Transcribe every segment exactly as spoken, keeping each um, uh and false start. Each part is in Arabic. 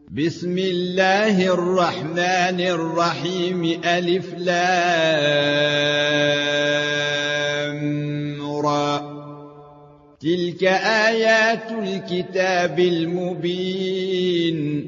بسم الله الرحمن الرحيم ألف لام را تلك آيات الكتاب المبين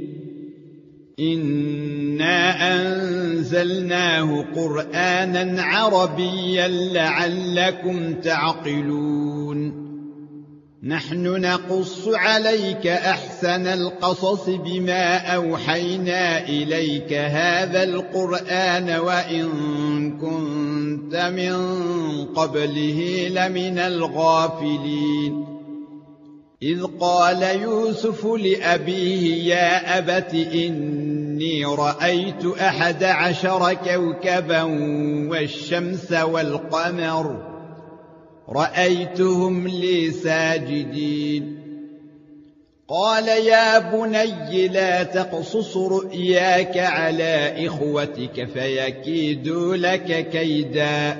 إنا أنزلناه قرآنا عربيا لعلكم تعقلون نحن نقص عليك أحسن القصص بما أوحينا إليك هذا القرآن وإن كنت من قبله لمن الغافلين إذ قال يوسف لأبيه يا أبت إني رأيت أحد عشر كوكبا والشمس والقمر رأيتهم لي ساجدين قال يا بني لا تقصص رؤياك على إخوتك فيكيدوا لك كيدا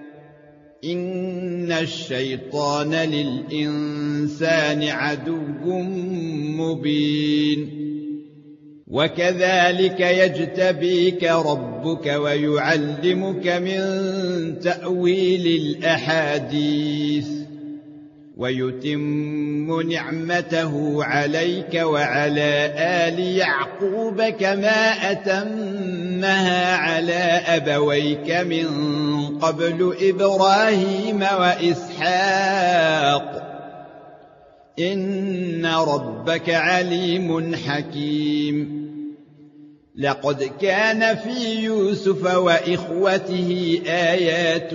إن الشيطان للإنسان عدو مبين وكذلك يجتبيك ربك ويعلمك من تأويل الأحاديث ويتم نعمته عليك وعلى آل يعقوب كما أتمها على أبويك من قبل إبراهيم وإسحاق إن ربك عليم حكيم لقد كان في يوسف وإخوته آيات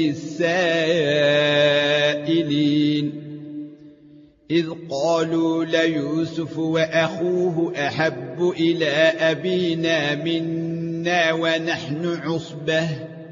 للسائلين إذ قالوا ليوسف وأخوه أحب إلى أبينا منا ونحن عصبة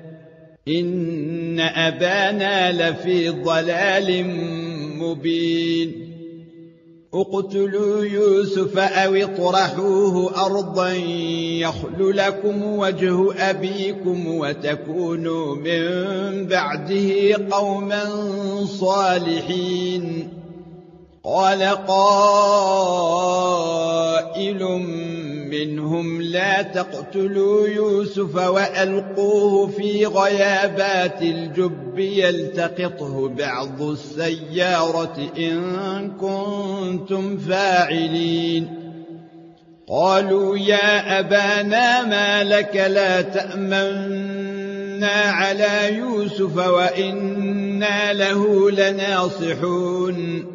إن أبانا لفي ضلال مبين اقتلوا يوسف أو اطرحوه أرضا يخل لكم وجه أبيكم وتكونوا من بعده قوما صالحين قال قائل منهم لا تقتلوا يوسف وألقوه في غيابات الجب يلتقطه بعض السيارة إن كنتم فاعلين قالوا يا أبانا ما لك لا تأمنا على يوسف وإنا له لناصحون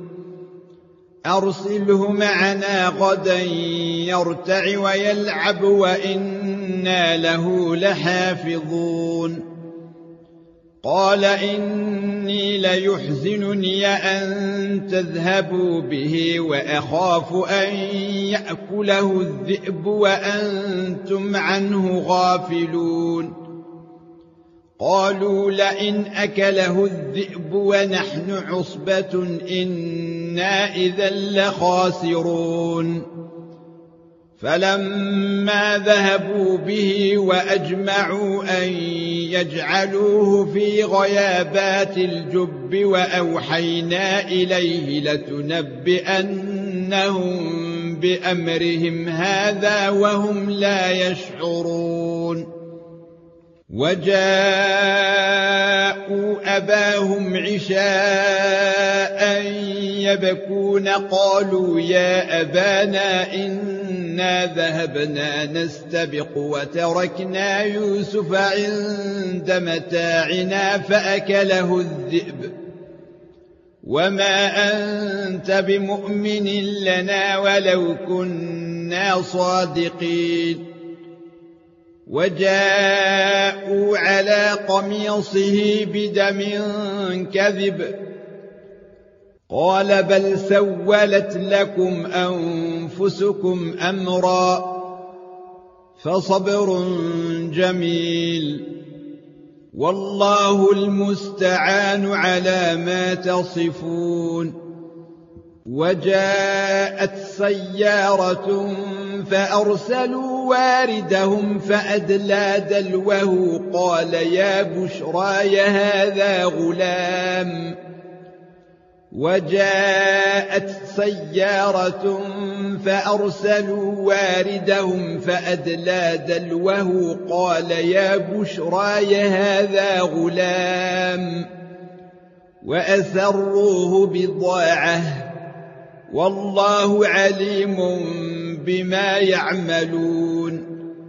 أرسله معنا غدا يرتع ويلعب وإنا له لحافظون قال إني ليحزنني أن تذهبوا به وأخاف أن يأكله الذئب وأنتم عنه غافلون قالوا لئن أكله الذئب ونحن عصبة إنا إذا لخاسرون فلما ذهبوا به وأجمعوا أن يجعلوه في غيابات الجب وأوحينا إليه لتنبئنهم بأمرهم هذا وهم لا يشعرون وجاءوا أباهم عشاء يبكون قالوا يا أبانا إنا ذهبنا نستبق وتركنا يوسف عند متاعنا فأكله الذئب وما أنت بمؤمن لنا ولو كنا صادقين وجاءوا على قميصه بدم كذب قال بل سولت لكم أنفسكم أمرا فصبر جميل والله المستعان على ما تصفون وجاءت سيارة فأرسلوا واردهم فأدلى دلوه قال يا بشراي هذا غلام وجاءت سيارة فأرسلوا واردهم فأدلى دلوه قال يا بشراي هذا غلام وأسروه بضاعة والله عليم بما يعملون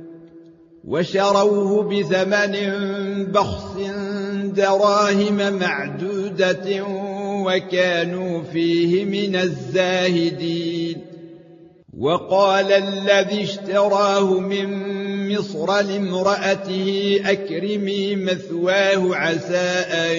وشروه بثمن بخس دراهم معدودة وكانوا فيه من الزاهدين وقال الذي اشتراه من مصر لامرأته أكرمي مثواه عسى أن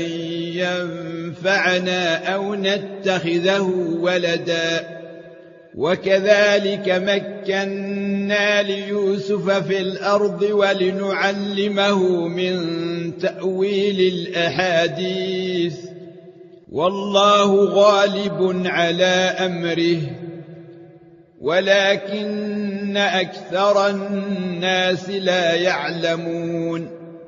ينفعنا أو نتخذه ولدا وكذلك مكنا ليوسف في الأرض ولنعلمه من تأويل الأحاديث والله غالب على أمره ولكن أكثر الناس لا يعلمون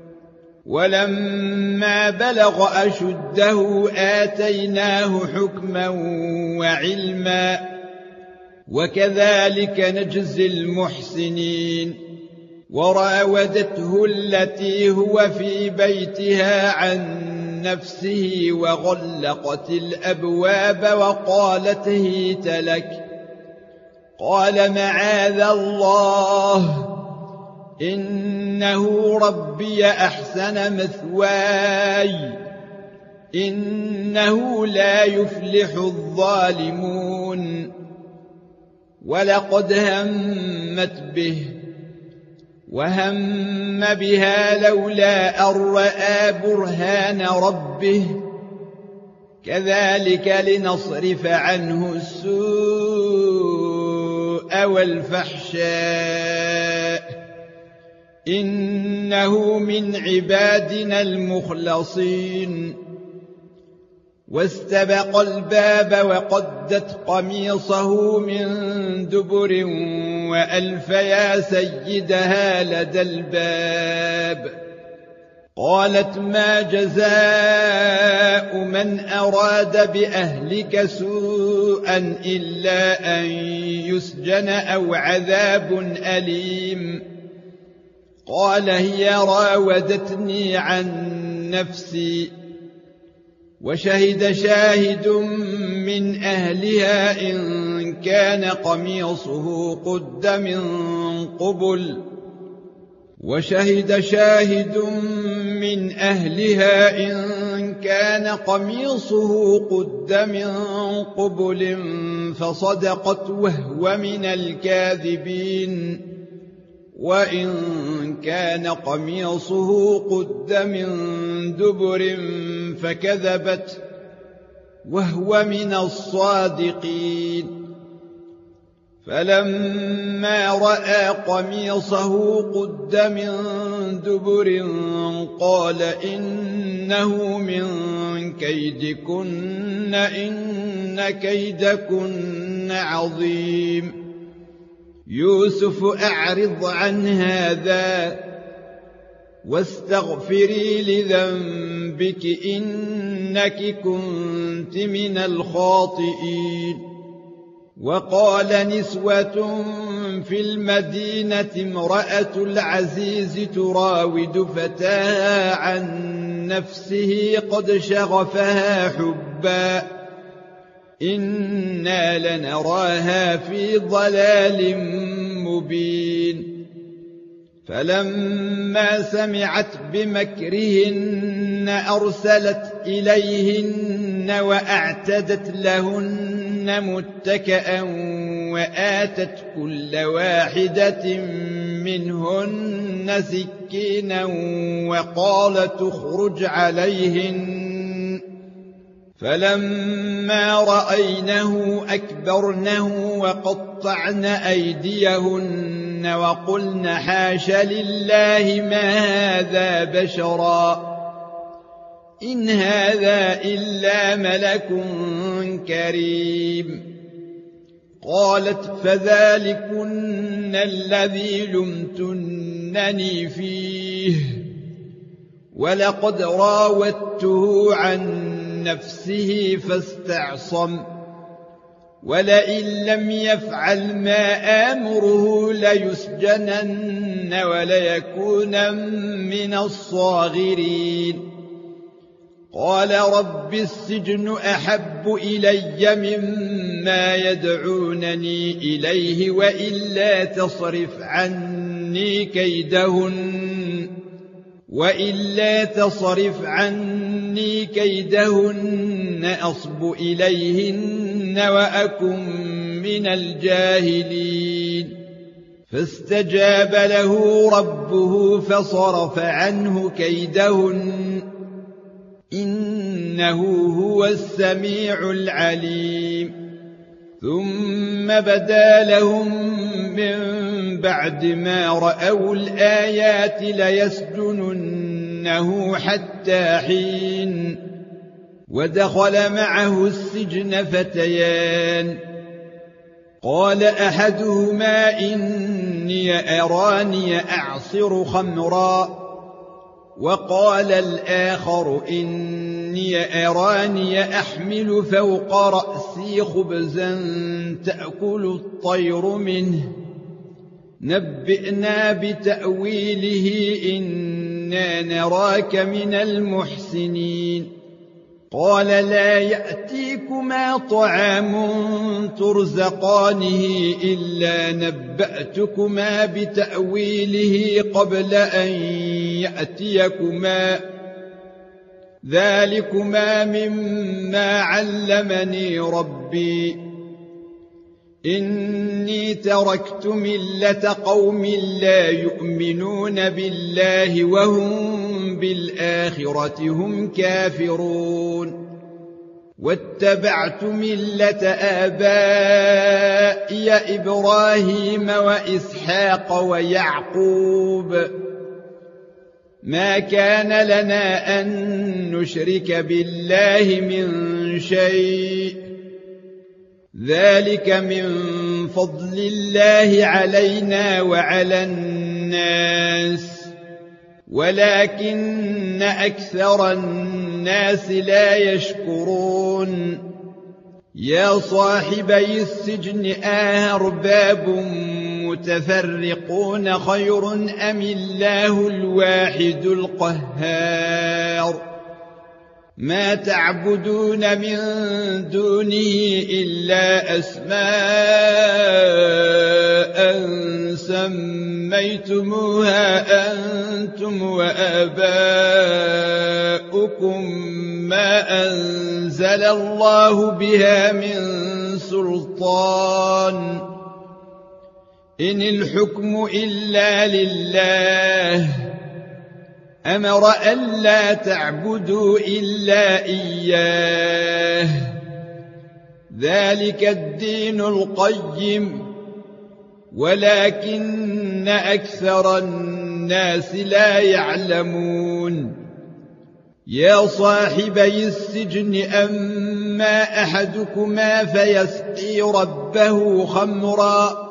ولما بلغ أشده آتيناه حكما وعلما وكذلك نجزي المحسنين وراودته التي هو في بيتها عن نفسه وغلقت الأبواب وقالت هيت لك قال معاذ الله إنه ربي أحسن مثواي إنه لا يفلح الظالمون ولقد همت به وهم بها لولا أن رأى برهان ربه كذلك لنصرف عنه السوء والفحشاء إنه من عبادنا المخلصين واستبق الباب وقدت قميصه من دبر وألف يا سيدها لدى الباب قالت ما جزاء من أراد بأهلك سوءا إلا أن يسجن أو عذاب أليم قال هي راودتني عن نفسي وشهد شاهد من أهلها إن كان قميصه قد من قبل وشهد شاهد من أهلها إن كان قميصه قد من قبل فصدقت وهو من الكاذبين وإن كان قميصه قد من دبر فكذبت وهو من الصادقين فلما رأى قميصه قد من دبر قال إنه من كيدكن إن كيدكن عظيم يوسف أعرض عن هذا واستغفري لذنبك إنك كنت من الخاطئين وقال نسوة في المدينة امرأة العزيز تراود فتاها عن نفسه قد شغفها حبا إنا لنراها في ضلال مبين فلما سمعت بمكرهن أرسلت إليهن وأعتدت لهن متكئا وآتت كل واحدة منهن سكينا وقالت اخرج عليهن فلما رأينه أكبرنه وقطعن أيديهن وقلن حاش لله ما هذا بشرا إن هذا إلا ملك كريم قالت فذلكن الذي لمتنني فيه ولقد راودته عن عن نفسه فاستعصم ولئن لم يفعل ما آمره ليسجنن وليكونن من الصاغرين قال رب السجن أحب إلي مما يدعونني إليه وإلا تصرف عني كيدهن وإلا تصرف عني كيدهن أصب إليهن وأكن من الجاهلين فاستجاب له ربه فصرف عنه كيدهن إنه هو السميع العليم ثم بدا لهم من بعد ما رأوا الآيات ليسجننه حتى حين ودخل معه السجن فتيان قال أحدهما إني أراني أعصر خمرا وقال الآخر إني أراني أحمل فوق رأسي خبزا تأكل الطير منه نبئنا بتأويله إنا نراك من المحسنين قال لا يأتيكما طعام ترزقانه إلا نبأتكما بتأويله قبل أن يأتيكما ذلكما مما علمني ربي إني تركت ملة قوم لا يؤمنون بالله وهم بالآخرة هم كافرون واتبعت ملة آبائي إبراهيم وإسحاق ويعقوب ما كان لنا أن نشرك بالله من شيء ذلك من فضل الله علينا وعلى الناس ولكن أكثر الناس لا يشكرون يا صاحبي السجن أأرباب متفرقون خير أم الله الواحد القهار ما تعبدون من دونه إلا أسماء سميتموها أنتم وآباؤكم ما أنزل الله بها من سلطان إن الحكم إلا لله أمر ألا تعبدوا إلا إياه ذلك الدين القيم ولكن أكثر الناس لا يعلمون يا صاحبي السجن أما أحدكما فيسقي ربه خمرا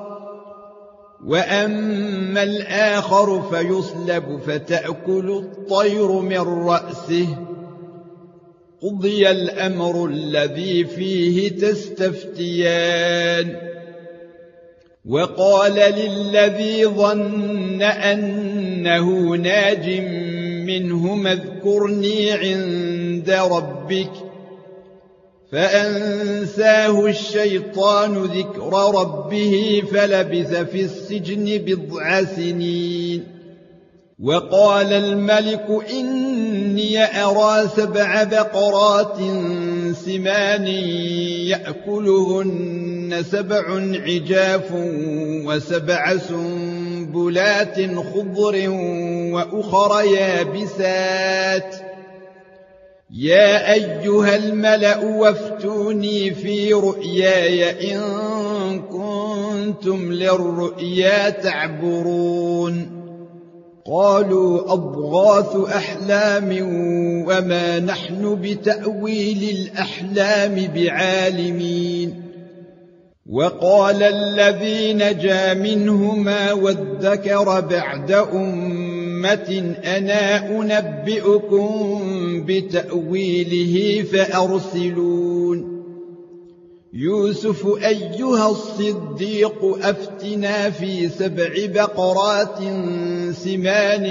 وأما الآخر فيصلب فتأكل الطير من رأسه قضي الأمر الذي فيه تستفتيان وقال للذي ظن أنه ناج منهما اذكرني عند ربك فأنساه الشيطان ذكر ربه فلبث في السجن بضع سنين وقال الملك إني أرى سبع بقرات سمان يأكلهن سبع عجاف وسبع سنبلات خضر وأخر يابسات يا أيها الملأ وافتوني في رؤياي إن كنتم للرؤيا تعبرون قالوا أضغاث أحلام وما نحن بتأويل الأحلام بعالمين وقال الذي نجا منهما وادكر بعد أمة أمة أنا أنبئكم بتأويله فأرسلون يوسف أيها الصديق أفتنا في سبع بقرات سمان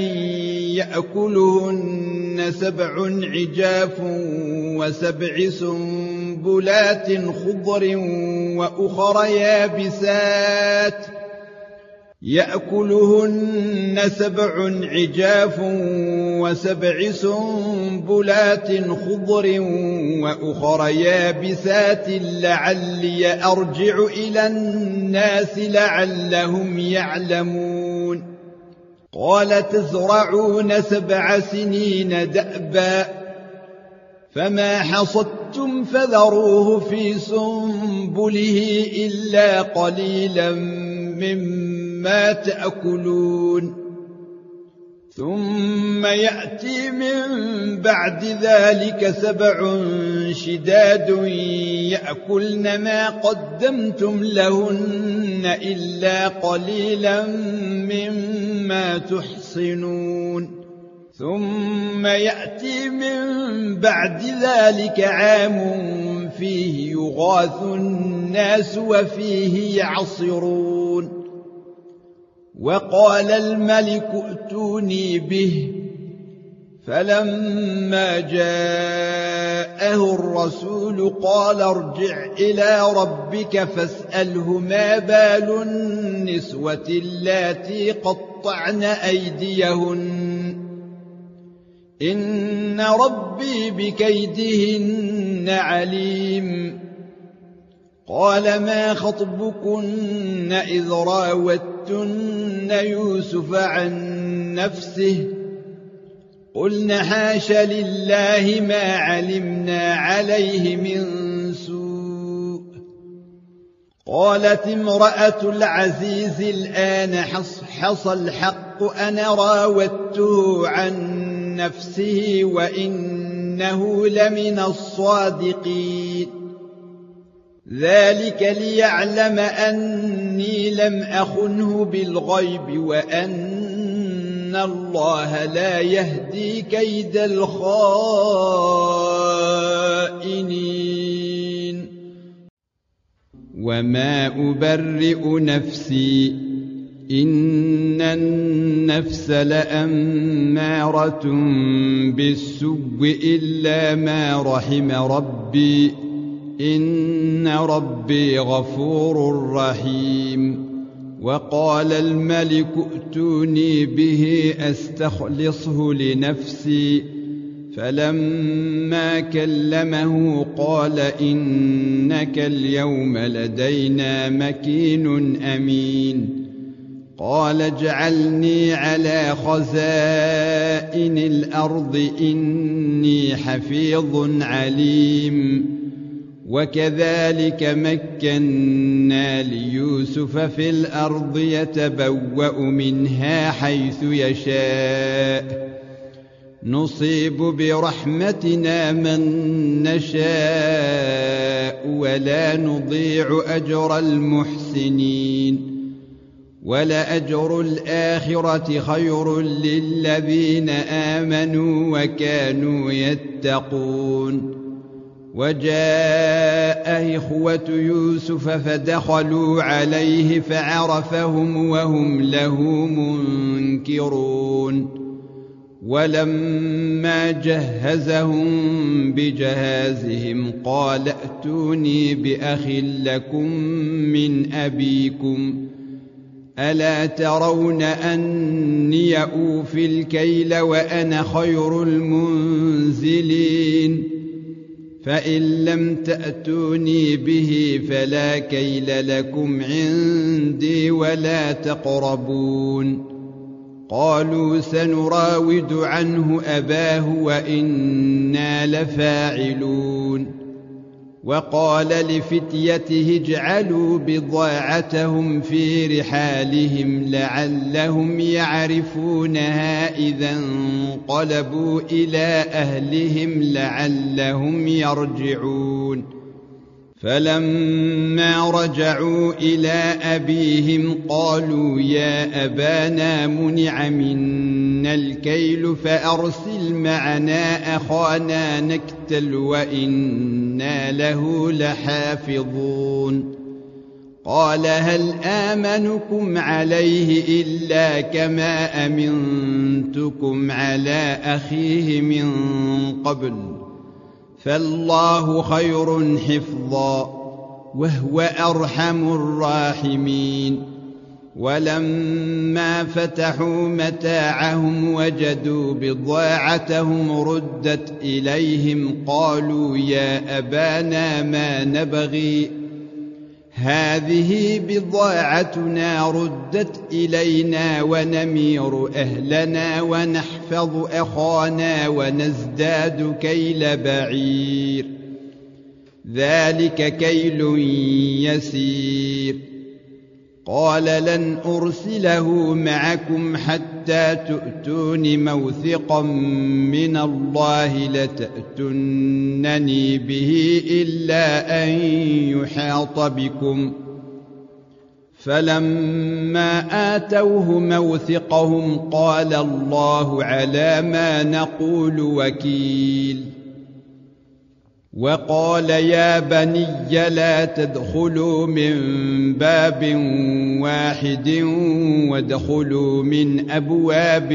يأكلهن سبع عجاف وسبع سنبلات خضر وأخر يابسات يأكلهن سبع عجاف وسبع سنبلات خضر وأخر يابسات لعلي أرجع إلى الناس لعلهم يعلمون قال تزرعون سبع سنين دأبا فما حصدتم فذروه في سنبله إلا قليلا مما تأكلون ثم يأتي من بعد ذلك سبع شداد يأكلن ما قدمتم لهن إلا قليلا مما تحصنون ثم يأتي من بعد ذلك عام فيه يغاث الناس وفيه يعصرون وقال الملك ائتوني به فلما جاءه الرسول قال ارجع إلى ربك فاسأله ما بال النسوة اللاتي قطعن أيديهن إن ربي بكيدهن عليم قال ما خطبكن إذ راوتن يوسف عن نفسه قلن حاش لله ما علمنا عليه من سوء قالت امرأة العزيز الآن حصحص الحق أنا راودته عن نفسه وإنه لمن الصادقين ذلك ليعلم أني لم أخنه بالغيب وأن الله لا يهدي كيد الخائنين وما أبرئ نفسي إن النفس لأمارة بالسوء إلا ما رحم ربي إن ربي غفور رحيم وقال الملك ائتوني به أستخلصه لنفسي فلما كلمه قال إنك اليوم لدينا مكين أمين قال اجعلني على خزائن الأرض إني حفيظ عليم وكذلك مكنا ليوسف في الأرض يتبوأ منها حيث يشاء نصيب برحمتنا من نشاء ولا نضيع أجر المحسنين ولأجر الآخرة خير للذين آمنوا وكانوا يتقون وجاء إخوة يوسف فدخلوا عليه فعرفهم وهم له منكرون ولما جهزهم بجهازهم قال ائتوني بأخ لكم من أبيكم ألا ترون أني أوفي الكيل وأنا خير المنزلين فإن لم تأتوني به فلا كيل لكم عندي ولا تقربون قالوا سنراود عنه أباه وإنا لفاعلون وقال لفتيته اجعلوا بضاعتهم في رحالهم لعلهم يعرفونها إذا انقلبوا إلى أهلهم لعلهم يرجعون فلما رجعوا إلى أبيهم قالوا يا أبانا منع منا منا الكيل فأرسل معنا أخانا نكتل وإنا له لحافظون قال هل آمنكم عليه إلا كما أمنتكم على أخيه من قبل فالله خير حفظا وهو أرحم الراحمين ولما فتحوا متاعهم وجدوا بضاعتهم ردت إليهم قالوا يا أبانا ما نبغي هذه بضاعتنا ردت إلينا ونمير أهلنا ونحفظ أخانا ونزداد كيل بعير ذلك كيل يسير قال لن أرسله معكم حتى تؤتون موثقا من الله لتأتونني به إلا أن يحاط بكم فلما آتوه موثقهم قال الله على ما نقول وكيل وقال يا بني لا تدخلوا من باب واحد وادخلوا من أبواب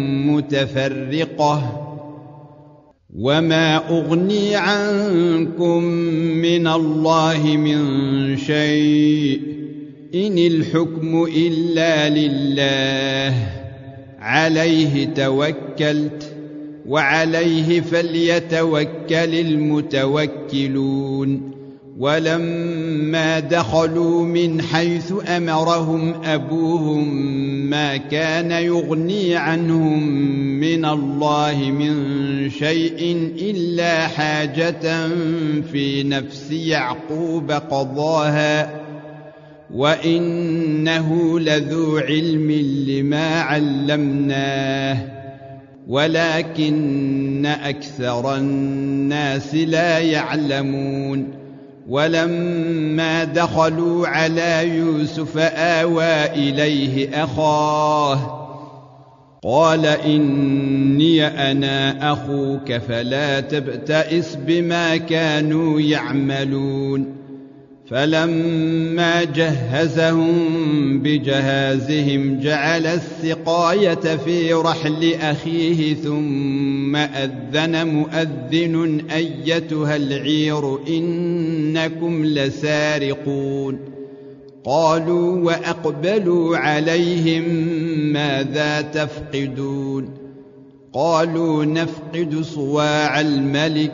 متفرقة وما أغني عنكم من الله من شيء إن الحكم إلا لله عليه توكلت وعليه فليتوكل المتوكلون ولما دخلوا من حيث أمرهم أبوهم ما كان يغني عنهم من الله من شيء إلا حاجة في نفس يعقوب قضاها وإنه لذو علم لما علمناه ولكن أكثر الناس لا يعلمون ولما دخلوا على يوسف آوى إليه أخاه قال إني أنا أخوك فلا تبتئس بما كانوا يعملون فلما جهزهم بجهازهم جعل السقاية في رحل أخيه ثم أذن مؤذن أيتها العير إنكم لسارقون قالوا وأقبلوا عليهم ماذا تفقدون قالوا نفقد صواع الملك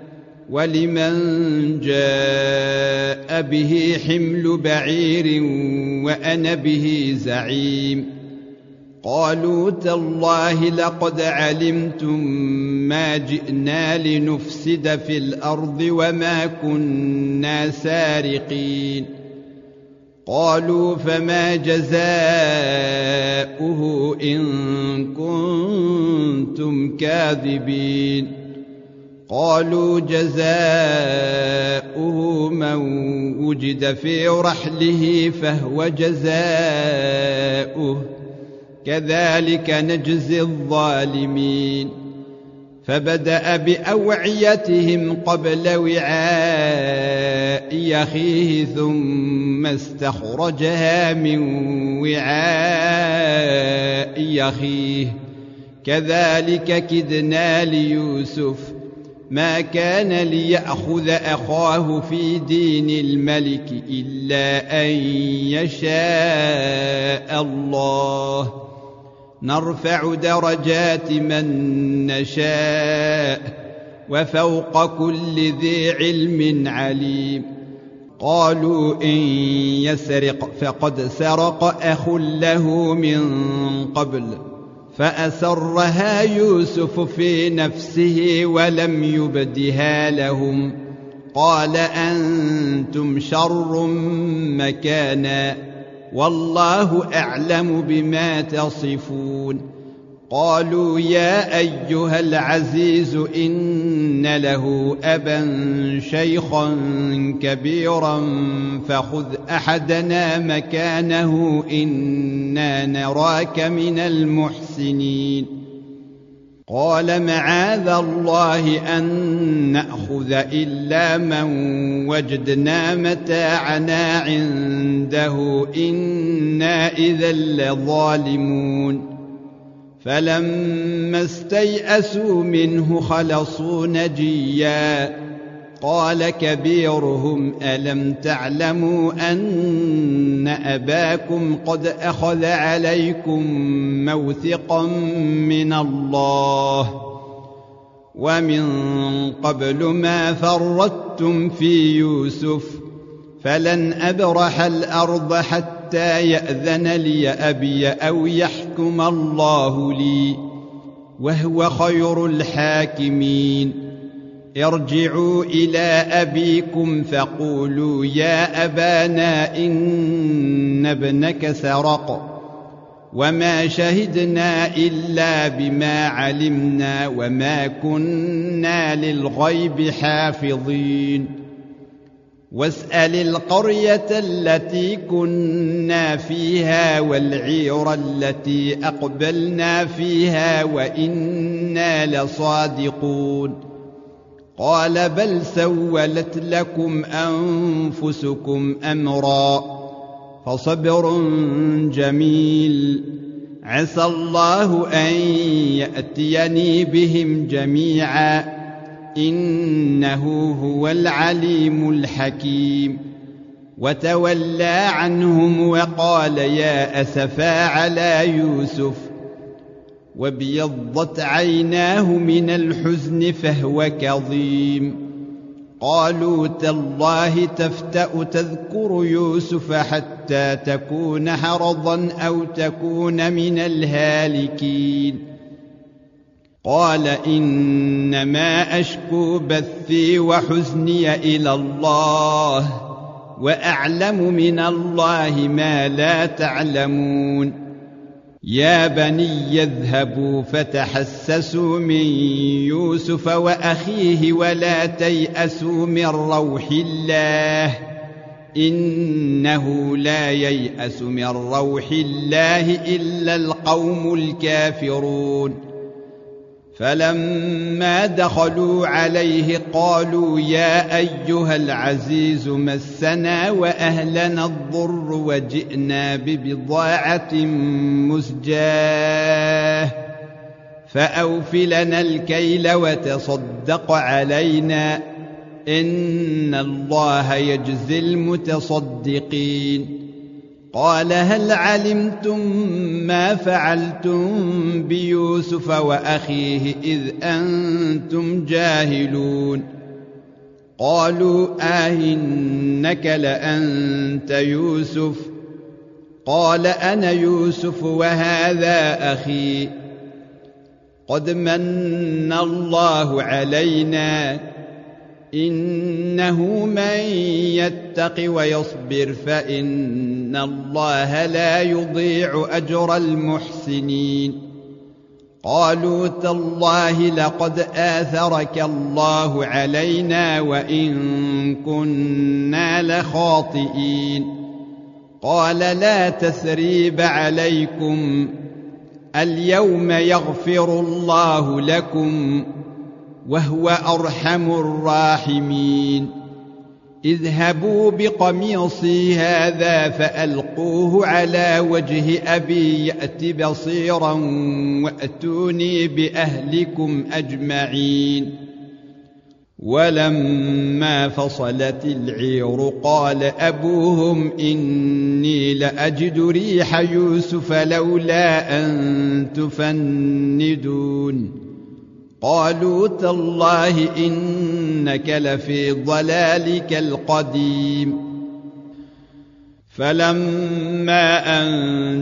ولمن جاء به حمل بعير وأنا به زعيم قالوا تالله لقد علمتم ما جئنا لنفسد في الأرض وما كنا سارقين قالوا فما جزاؤه إن كنتم كاذبين قالوا جزاؤه من وجد في رحله فهو جزاؤه كذلك نجزي الظالمين فبدأ بأوعيتهم قبل وعاء أخيه ثم استخرجها من وعاء أخيه كذلك كدنا ليوسف ما كان ليأخذ أخاه في دين الملك إلا أن يشاء الله نرفع درجات من نشاء وفوق كل ذي علم عليم قالوا إن يسرق فقد سرق أخ له من قبل فأسرها يوسف في نفسه ولم يبدها لهم قال أنتم شر مكانا والله أعلم بما تصفون قالوا يا أيها العزيز إن له أبا شيخا كبيرا فخذ أحدنا مكانه إنا نراك من المحسنين المحسنين قال معاذ الله أن نأخذ إلا من وجدنا متاعنا عنده إنا إذا لظالمون فلما استيئسوا منه خلصوا نجيا قال كبيرهم ألم تعلموا أن أباكم قد أخذ عليكم موثقا من الله ومن قبل ما فرطتم في يوسف فلن أبرح الأرض حتى يأذن لي أبي أو يحكم الله لي وهو خير الحاكمين ارجعوا إلى أبيكم فقولوا يا أبانا إن ابنك سرق وما شهدنا إلا بما علمنا وما كنا للغيب حافظين واسأل القرية التي كنا فيها والعير التي أقبلنا فيها وإنا لصادقون قال بل سولت لكم أنفسكم أمرا فصبر جميل عسى الله أن يأتيني بهم جميعا إنه هو العليم الحكيم وتولى عنهم وقال يا أسفا على يوسف وابيضت عيناه من الحزن فهو كظيم قالوا تالله تفتأ تذكر يوسف حتى تكون حرضا أو تكون من الهالكين قال إنما أشكو بثي وحزني إلى الله وأعلم من الله ما لا تعلمون يا بني اذهبوا فتحسسوا من يوسف وأخيه ولا تيأسوا من روح الله إنه لا ييأس من روح الله إلا القوم الكافرون فلما دخلوا عليه قالوا يا أيها العزيز مسنا وأهلنا الضر وجئنا ببضاعة مزجاة فأوف لنا الكيل وتصدق علينا إن الله يجزي المتصدقين قال هل علمتم ما فعلتم بيوسف وأخيه إذ أنتم جاهلون قالوا آئنك لأنت يوسف قال أنا يوسف وهذا أخي قد من الله علينا إنه من يتق ويصبر فإن الله لا يضيع أجر المحسنين قالوا تالله لقد آثرك الله علينا وإن كنا لخاطئين قال لا تثريب عليكم اليوم يغفر الله لكم وهو أرحم الراحمين اذهبوا بقميصي هذا فألقوه على وجه أبي يأت بصيرا وأتوني بأهلكم أجمعين ولما فصلت العير قال أبوهم إني لأجد ريح يوسف لولا أن تفندون قالوا تالله إنك لفي ضلالك القديم فلما أن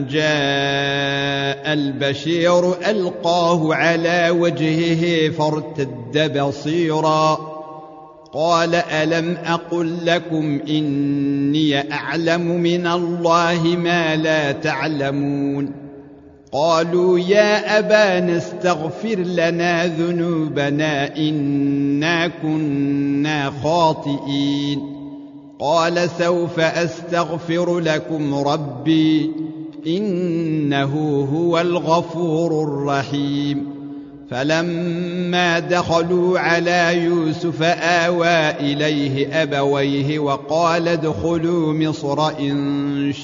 جاء البشير ألقاه على وجهه فارتد بصيرا قال ألم أقل لكم إني أعلم من الله ما لا تعلمون قالوا يا أبانا استغفر لنا ذنوبنا إنا كنا خاطئين قال سوف أستغفر لكم ربي إنه هو الغفور الرحيم فلما دخلوا على يوسف آوى إليه أبويه وقال ادخلوا مصر إن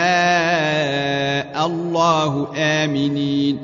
شاء الله آمنين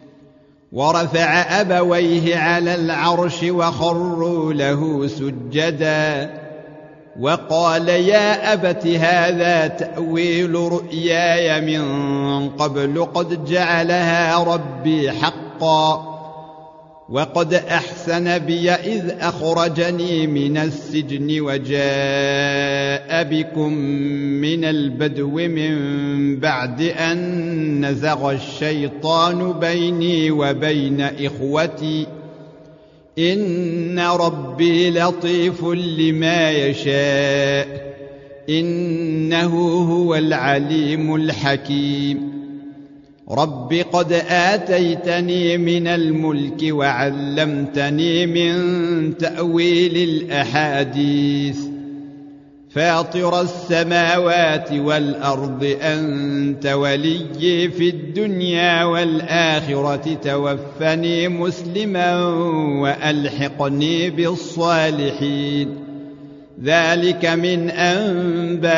ورفع أبويه على العرش وخروا له سجدا وقال يا أبت هذا تأويل رؤياي من قبل قد جعلها ربي حقا وقد أحسن بي إذ أخرجني من السجن وجاء بكم من البدو من بعد أن نزغ الشيطان بيني وبين إخوتي إن ربي لطيف لما يشاء إنه هو العليم الحكيم رب قد آتيتني من الملك وعلمتني من تأويل الأحاديث فاطر السماوات والأرض أنت ولي في الدنيا والآخرة توفني مسلما وألحقني بالصالحين ذلك من أنباء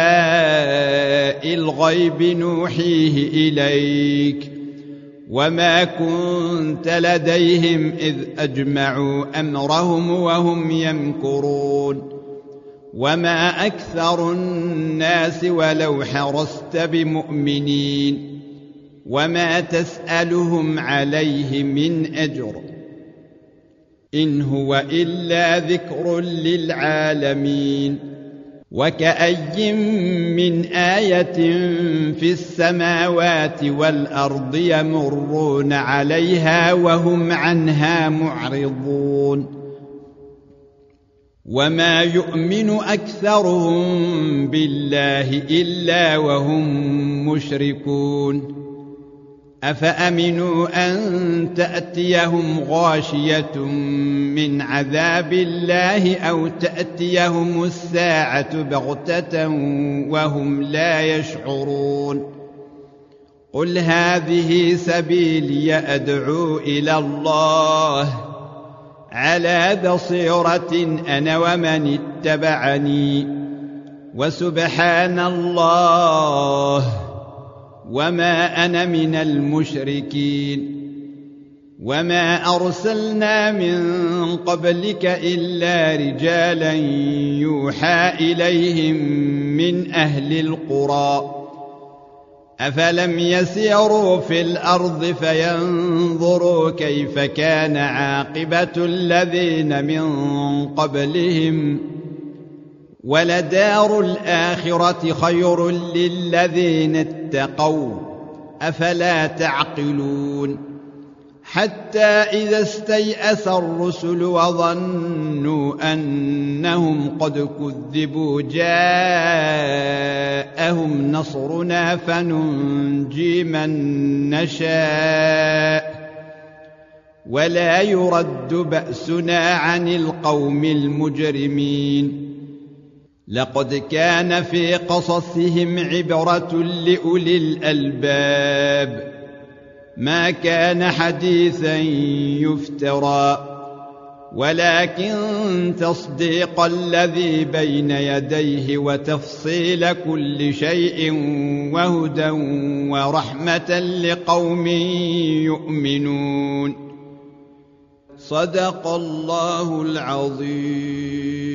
الغيب نوحيه إليك وما كنت لديهم إذ أجمعوا أمرهم وهم يمكرون وما أكثر الناس ولو حرصت بمؤمنين وما تسألهم عليه من أجر إن هو إلا ذكر للعالمين وكأي من آية في السماوات والأرض يمرون عليها وهم عنها معرضون وما يؤمن أكثرهم بالله إلا وهم مشركون أفأمنوا أن تأتيهم غاشية من عذاب الله أو تأتيهم الساعة بغتة وهم لا يشعرون قل هذه سبيلي أدعو إلى الله على بصيرة أنا ومن اتبعني وسبحان الله وما أنا من المشركين وما أرسلنا من قبلك إلا رجالا يوحى إليهم من أهل القرى أفلم يسيروا في الأرض فينظروا كيف كان عاقبة الذين من قبلهم ولدار الآخرة خير للذين اتقوا أفلا تعقلون حتى إذا استيأس الرسل وظنوا أنهم قد كذبوا جاءهم نصرنا فننجي من نشاء ولا يرد بأسنا عن القوم المجرمين لقد كان في قصصهم عبرة لأولي الألباب ما كان حديثا يفترى ولكن تصديق الذي بين يديه وتفصيل كل شيء وهدى ورحمة لقوم يؤمنون صدق الله العظيم.